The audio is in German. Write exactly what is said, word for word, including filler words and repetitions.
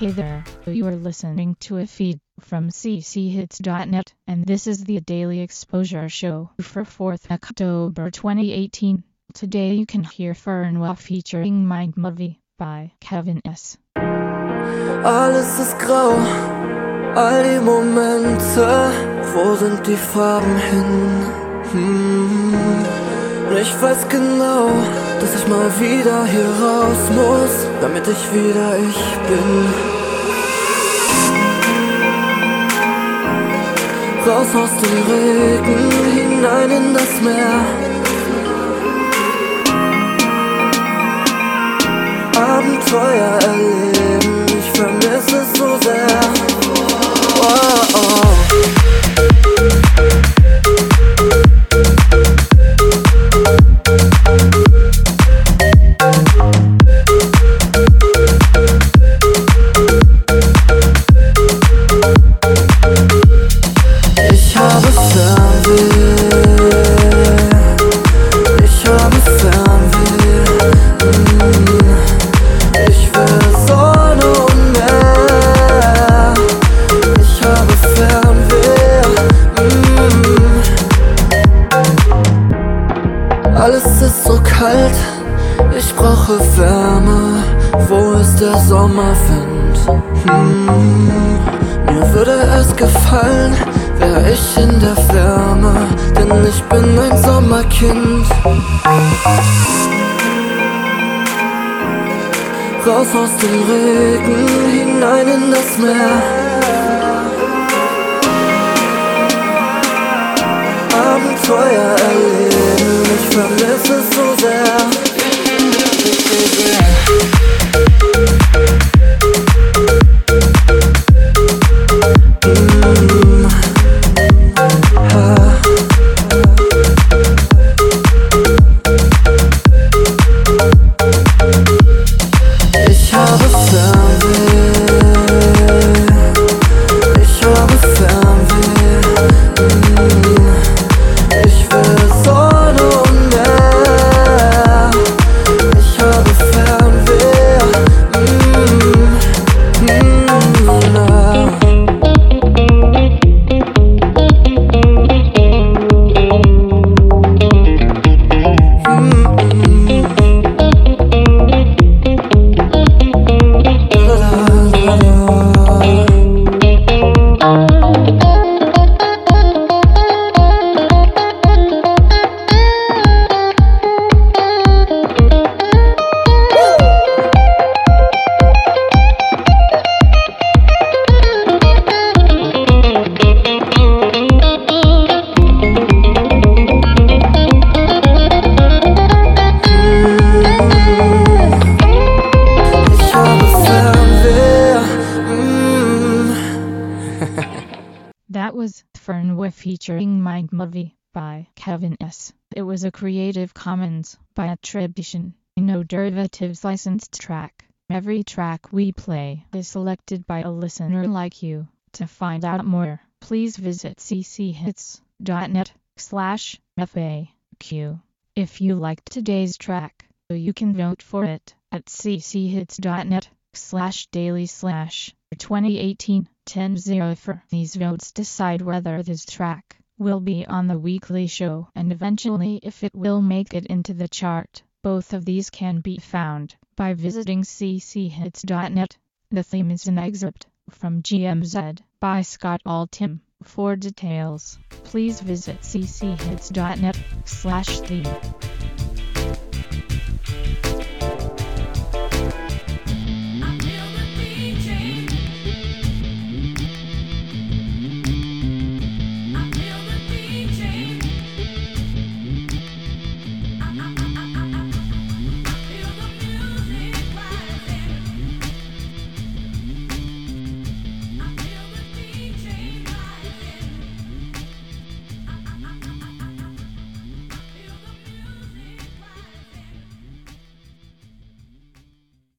Hey there, you are listening to a feed from c c hits dot net, and this is the Daily Exposure Show for fourth October twenty eighteen. Today you can hear Fernwa featuring Mind Movie by Kevin S. Alles ist grau, all die Momente, wo sind die Farben hin? Hm. Ich weiß genau, dass ich mal wieder hier raus muss, damit ich wieder ich bin. Raus aus dem Regen, hinein in das Meer. Abenteuer erleben, ich vermisse es so sehr. Oh, oh. Ich habe Fernweh, ich habe Fernweh, mm. Ich will Sonne und Meer, ich habe Fernweh, mm. Alles ist so kalt, ich brauche Wärme, wo ist der Sommerwind? Hm. Mir würde es gefallen, wär ich in der Wärme, denn ich bin ein Sommerkind. Raus aus dem Regen, hinein in das Meer. Abenteuer erleben, ich vermisse es so sehr. That was Fernwa featuring Mind Movie by Kevin S. It was a Creative Commons by attribution, no derivatives licensed track. Every track we play is selected by a listener like you. To find out more, please visit c c hits dot net slash F A Q. If you liked today's track, you can vote for it at c c hits dot net slash daily slash twenty eighteen ten oh four. These votes decide whether this track will be on the weekly show and eventually if it will make it into the chart. Both of these can be found by visiting c c hits dot net. The theme is an excerpt from G M Z by Scott Altham. For details, please visit c c hits dot net slash theme.